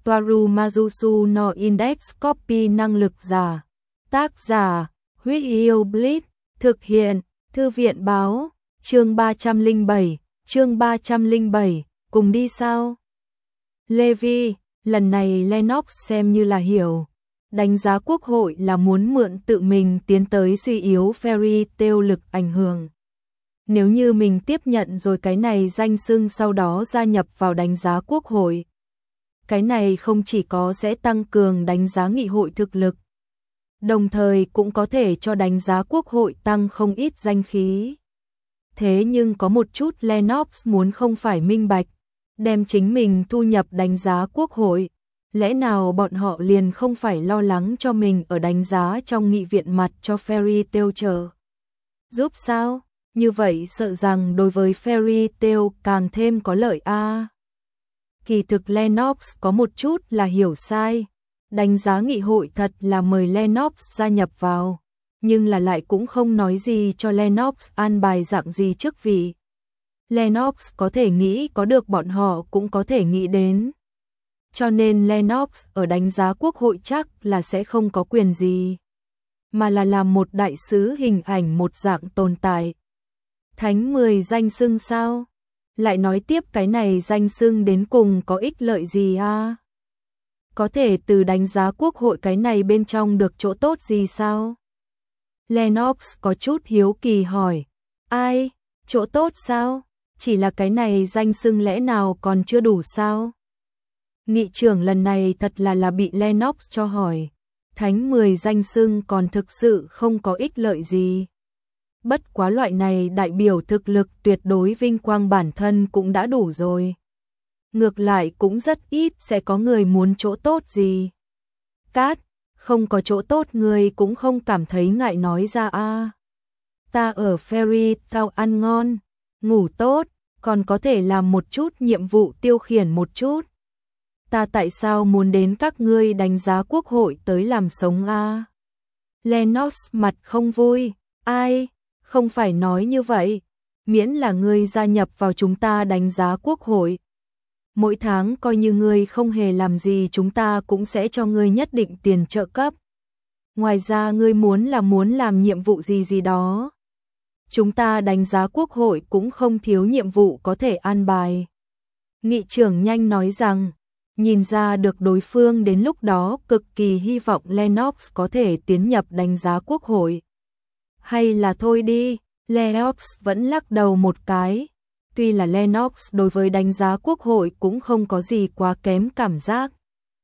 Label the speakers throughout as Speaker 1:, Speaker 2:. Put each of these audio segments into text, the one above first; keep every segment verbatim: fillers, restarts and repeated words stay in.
Speaker 1: Toaru Majusu no Index Copy năng lực giả. Tác giả, Huyết Yêu Blitz, thực hiện, Thư viện báo, chương ba trăm lẻ bảy, chương ba trăm lẻ bảy, cùng đi sao? Levi, lần này Lennox xem như là hiểu. Đánh giá quốc hội là muốn mượn tự mình tiến tới suy yếu Fairy Tail lực ảnh hưởng. Nếu như mình tiếp nhận rồi cái này danh xưng sau đó gia nhập vào đánh giá quốc hội. Cái này không chỉ có sẽ tăng cường đánh giá nghị hội thực lực, đồng thời cũng có thể cho đánh giá quốc hội tăng không ít danh khí. Thế nhưng có một chút Lennox muốn không phải minh bạch, đem chính mình thu nhập đánh giá quốc hội. Lẽ nào bọn họ liền không phải lo lắng cho mình ở đánh giá trong nghị viện mặt cho Fairy Tail chờ giúp sao? Như vậy sợ rằng đối với Fairy Tail càng thêm có lợi a. À. Kỳ thực Lennox có một chút là hiểu sai. Đánh giá nghị hội thật là mời Lennox gia nhập vào, nhưng là lại cũng không nói gì cho Lennox an bài dạng gì chức vị. Lennox có thể nghĩ có được bọn họ cũng có thể nghĩ đến. Cho nên Lennox ở đánh giá quốc hội chắc là sẽ không có quyền gì, mà là làm một đại sứ hình ảnh một dạng tồn tại. Thánh mười danh xưng sao? Lại nói tiếp cái này danh xưng đến cùng có ích lợi gì a? À? Có thể từ đánh giá quốc hội cái này bên trong được chỗ tốt gì sao? Lennox có chút hiếu kỳ hỏi. Ai? Chỗ tốt sao? Chỉ là cái này danh xưng lẽ nào còn chưa đủ sao? Nghị trưởng lần này thật là là bị Lennox cho hỏi. Thánh mười danh xưng còn thực sự không có ích lợi gì. Bất quá loại này đại biểu thực lực tuyệt đối vinh quang bản thân cũng đã đủ rồi. Ngược lại cũng rất ít sẽ có người muốn chỗ tốt gì. Cát, không có chỗ tốt người cũng không cảm thấy ngại nói ra a. À. Ta ở Fairy Tail ăn ngon, ngủ tốt, còn có thể làm một chút nhiệm vụ tiêu khiển một chút. Ta tại sao muốn đến các ngươi đánh giá quốc hội tới làm sống a? À? Lennox mặt không vui. Ai? Không phải nói như vậy. Miễn là ngươi gia nhập vào chúng ta đánh giá quốc hội. Mỗi tháng coi như ngươi không hề làm gì chúng ta cũng sẽ cho ngươi nhất định tiền trợ cấp. Ngoài ra ngươi muốn là muốn làm nhiệm vụ gì gì đó. Chúng ta đánh giá quốc hội cũng không thiếu nhiệm vụ có thể an bài. Nghị trưởng nhanh nói rằng, nhìn ra được đối phương đến lúc đó cực kỳ hy vọng Lennox có thể tiến nhập đánh giá quốc hội. Hay là thôi đi, Lennox vẫn lắc đầu một cái. Tuy là Lennox đối với đánh giá quốc hội cũng không có gì quá kém cảm giác.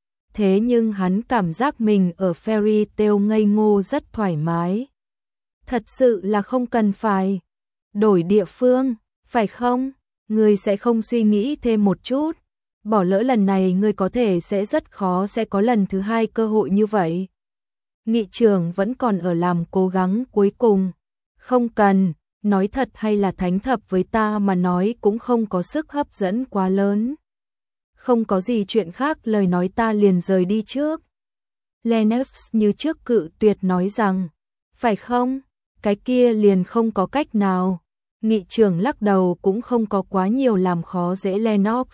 Speaker 1: Thế nhưng hắn cảm giác mình ở Fairy Tail ngây ngô rất thoải mái. Thật sự là không cần phải đổi địa phương, phải không? Ngươi sẽ không suy nghĩ thêm một chút. Bỏ lỡ lần này ngươi có thể sẽ rất khó sẽ có lần thứ hai cơ hội như vậy. Nghị trưởng vẫn còn ở làm cố gắng cuối cùng. Không cần, nói thật hay là thánh thập với ta mà nói cũng không có sức hấp dẫn quá lớn. Không có gì chuyện khác lời nói ta liền rời đi trước. Lennox như trước cự tuyệt nói rằng, phải không? Cái kia liền không có cách nào. Nghị trưởng lắc đầu cũng không có quá nhiều làm khó dễ Lennox.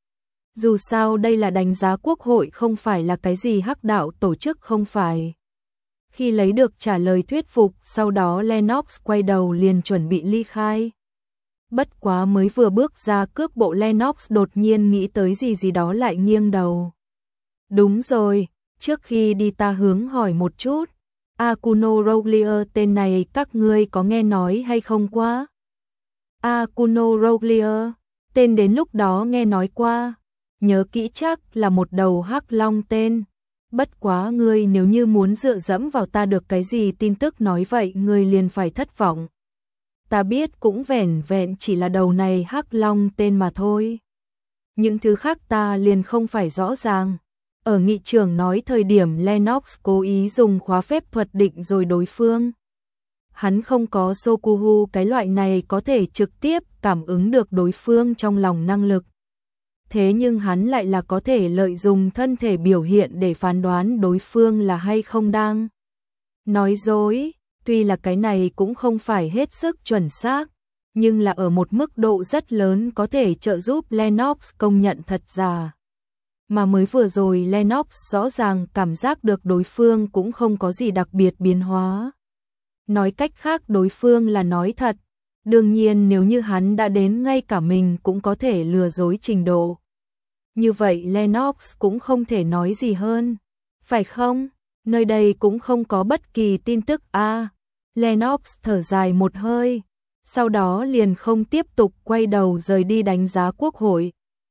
Speaker 1: Dù sao đây là đánh giá quốc hội không phải là cái gì hắc đạo tổ chức không phải. Khi lấy được trả lời thuyết phục, sau đó Lennox quay đầu liền chuẩn bị ly khai. Bất quá mới vừa bước ra cước bộ Lennox đột nhiên nghĩ tới gì gì đó lại nghiêng đầu. Đúng rồi, trước khi đi ta hướng hỏi một chút. Akuno Roglier tên này các ngươi có nghe nói hay không quá? Akuno Roglier, tên đến lúc đó nghe nói qua. Nhớ kỹ chắc là một đầu hắc long tên. Bất quá ngươi nếu như muốn dựa dẫm vào ta được cái gì tin tức nói vậy ngươi liền phải thất vọng. Ta biết cũng vẻn vẹn chỉ là đầu này hắc long tên mà thôi. Những thứ khác ta liền không phải rõ ràng. Ở nghị trưởng nói thời điểm Lennox cố ý dùng khóa phép thuật định rồi đối phương. Hắn không có Sokuhu cái loại này có thể trực tiếp cảm ứng được đối phương trong lòng năng lực. Thế nhưng hắn lại là có thể lợi dụng thân thể biểu hiện để phán đoán đối phương là hay không đang nói dối. Tuy là cái này cũng không phải hết sức chuẩn xác, nhưng là ở một mức độ rất lớn có thể trợ giúp Lennox công nhận thật giả. Mà mới vừa rồi Lennox rõ ràng cảm giác được đối phương cũng không có gì đặc biệt biến hóa. Nói cách khác đối phương là nói thật. Đương nhiên nếu như hắn đã đến ngay cả mình cũng có thể lừa dối trình độ. Như vậy Lennox cũng không thể nói gì hơn. Phải không? Nơi đây cũng không có bất kỳ tin tức a. À, Lennox thở dài một hơi. Sau đó liền không tiếp tục quay đầu rời đi đánh giá quốc hội.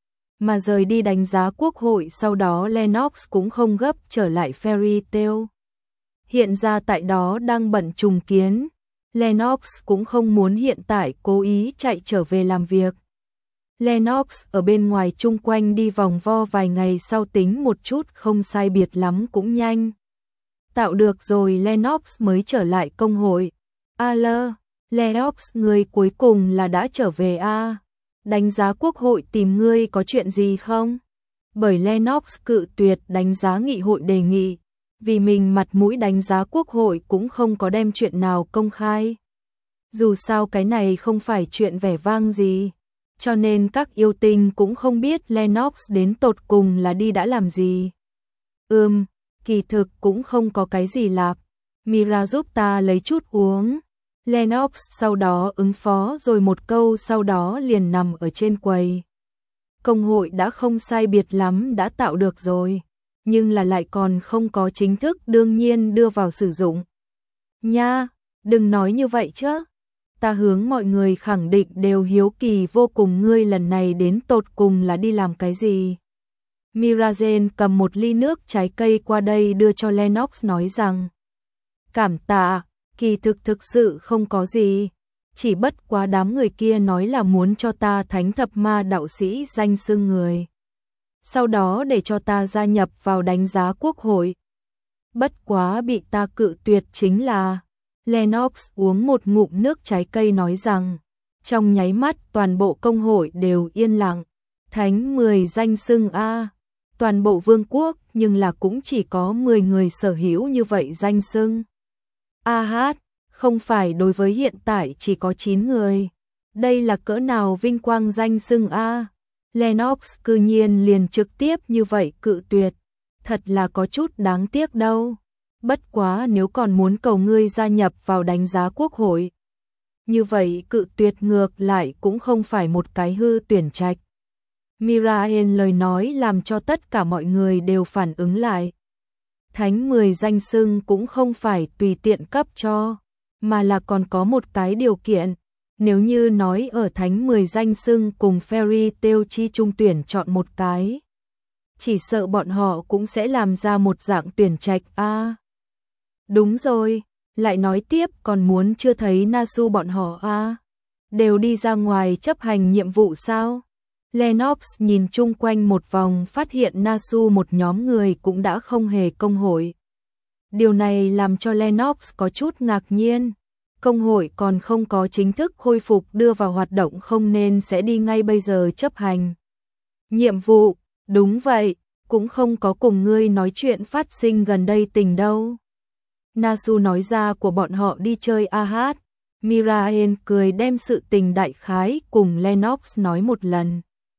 Speaker 1: Mà rời đi đánh giá quốc hội sau đó Lennox cũng không gấp trở lại Fairy Tail. Hiện ra tại đó đang bận trùng kiến. Lennox cũng không muốn hiện tại cố ý chạy trở về làm việc. Lennox ở bên ngoài chung quanh đi vòng vo vài ngày sau tính một chút không sai biệt lắm cũng nhanh. Tạo được rồi Lennox mới trở lại công hội. A lơ, Lennox người cuối cùng là đã trở về a. À. Đánh giá quốc hội tìm ngươi có chuyện gì không? Bởi Lennox cự tuyệt đánh giá nghị hội đề nghị. Vì mình mặt mũi đánh giá quốc hội cũng không có đem chuyện nào công khai. Dù sao cái này không phải chuyện vẻ vang gì. Cho nên các yêu tinh cũng không biết Lennox đến tột cùng là đi đã làm gì. Ừm, kỳ thực cũng không có cái gì lạp. Mira giúp ta lấy chút uống. Lennox sau đó ứng phó rồi một câu sau đó liền nằm ở trên quầy. Công hội đã không sai biệt lắm đã tạo được rồi. Nhưng là lại còn không có chính thức đương nhiên đưa vào sử dụng. Nha, đừng nói như vậy chứ. Ta hướng mọi người khẳng định đều hiếu kỳ vô cùng ngươi lần này đến tột cùng là đi làm cái gì. Mirazen cầm một ly nước trái cây qua đây đưa cho Lennox nói rằng. Cảm tạ, kỳ thực thực sự không có gì. Chỉ bất quá đám người kia nói là muốn cho ta thánh thập ma đạo sĩ danh xưng người. Sau đó để cho ta gia nhập vào đánh giá quốc hội. Bất quá bị ta cự tuyệt chính là. Lennox uống một ngụm nước trái cây nói rằng. Trong nháy mắt toàn bộ công hội đều yên lặng. Thánh mười danh xưng A. Toàn bộ vương quốc nhưng là cũng chỉ có mười người sở hữu như vậy danh xưng. A hát, không phải đối với hiện tại chỉ có chín người. Đây là cỡ nào vinh quang danh xưng A. Lennox cư nhiên liền trực tiếp như vậy cự tuyệt. Thật là có chút đáng tiếc đâu. Bất quá nếu còn muốn cầu ngươi gia nhập vào đánh giá quốc hội. Như vậy cự tuyệt ngược lại cũng không phải một cái hư tuyển trạch. Miraen lời nói làm cho tất cả mọi người đều phản ứng lại. Thánh mười danh xưng cũng không phải tùy tiện cấp cho, mà là còn có một cái điều kiện. Nếu như nói ở thánh mười danh xưng cùng Fairy Tail chi trung tuyển chọn một cái, chỉ sợ bọn họ cũng sẽ làm ra một dạng tuyển trạch a. À, đúng rồi, lại nói tiếp còn muốn chưa thấy Nasu bọn họ a. À, đều đi ra ngoài chấp hành nhiệm vụ sao? Lennox nhìn chung quanh một vòng phát hiện Nasu một nhóm người cũng đã không hề công hội. Điều này làm cho Lennox có chút ngạc nhiên. Công hội còn không có chính thức khôi phục đưa vào hoạt động không nên sẽ đi ngay bây giờ chấp hành. Nhiệm vụ, đúng vậy, cũng không có cùng ngươi nói chuyện phát sinh gần đây tình đâu. Nasu nói ra của bọn họ đi chơi a hát. Miraen cười đem sự tình đại khái cùng Lennox nói một lần.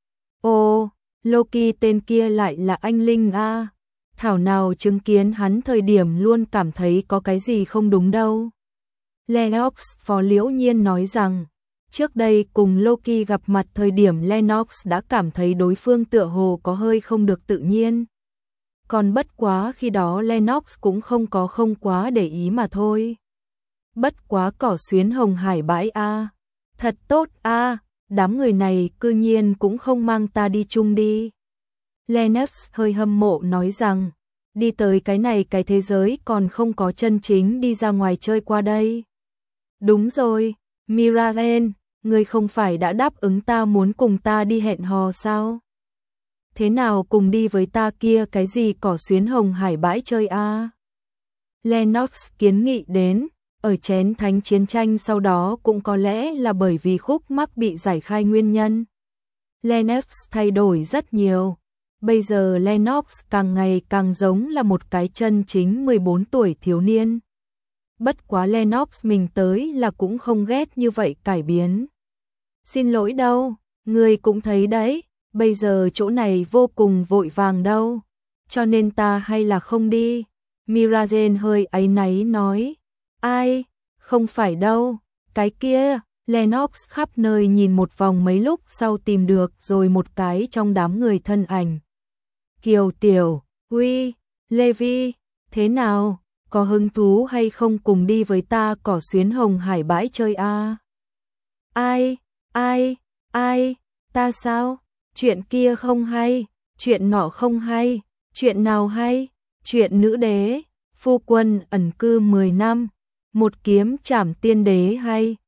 Speaker 1: Ô, Loki tên kia lại là anh Linh a. Thảo nào chứng kiến hắn thời điểm luôn cảm thấy có cái gì không đúng đâu. Lennox phó liễu nhiên nói rằng, trước đây cùng Loki gặp mặt thời điểm Lennox đã cảm thấy đối phương tựa hồ có hơi không được tự nhiên. Còn bất quá khi đó Lennox cũng không có không quá để ý mà thôi. Bất quá cỏ xuyến hồng hải bãi a, thật tốt a, đám người này cư nhiên cũng không mang ta đi chung đi. Lennox hơi hâm mộ nói rằng, đi tới cái này cái thế giới còn không có chân chính đi ra ngoài chơi qua đây. Đúng rồi, Miraen, ngươi không phải đã đáp ứng ta muốn cùng ta đi hẹn hò sao? Thế nào cùng đi với ta kia cái gì cỏ xuyến hồng hải bãi chơi a? À? Lennox kiến nghị đến, ở chén thánh chiến tranh sau đó cũng có lẽ là bởi vì khúc mắc bị giải khai nguyên nhân. Lennox thay đổi rất nhiều. Bây giờ Lennox càng ngày càng giống là một cái chân chính mười bốn tuổi thiếu niên. Bất quá Lennox mình tới là cũng không ghét như vậy cải biến. Xin lỗi đâu, người cũng thấy đấy, bây giờ chỗ này vô cùng vội vàng đâu, cho nên ta hay là không đi. Miragen hơi áy náy nói, ai, không phải đâu, cái kia. Lennox khắp nơi nhìn một vòng mấy lúc sau tìm được rồi một cái trong đám người thân ảnh. Kiều Tiểu, Huy, Levi, thế nào, có hứng thú hay không cùng đi với ta cỏ xuyến Hồng Hải bãi chơi a? À? Ai, ai, ai, ta sao? Chuyện kia không hay, chuyện nọ không hay, chuyện nào hay? Chuyện nữ đế, phu quân ẩn cư mười năm, một kiếm trảm tiên đế hay?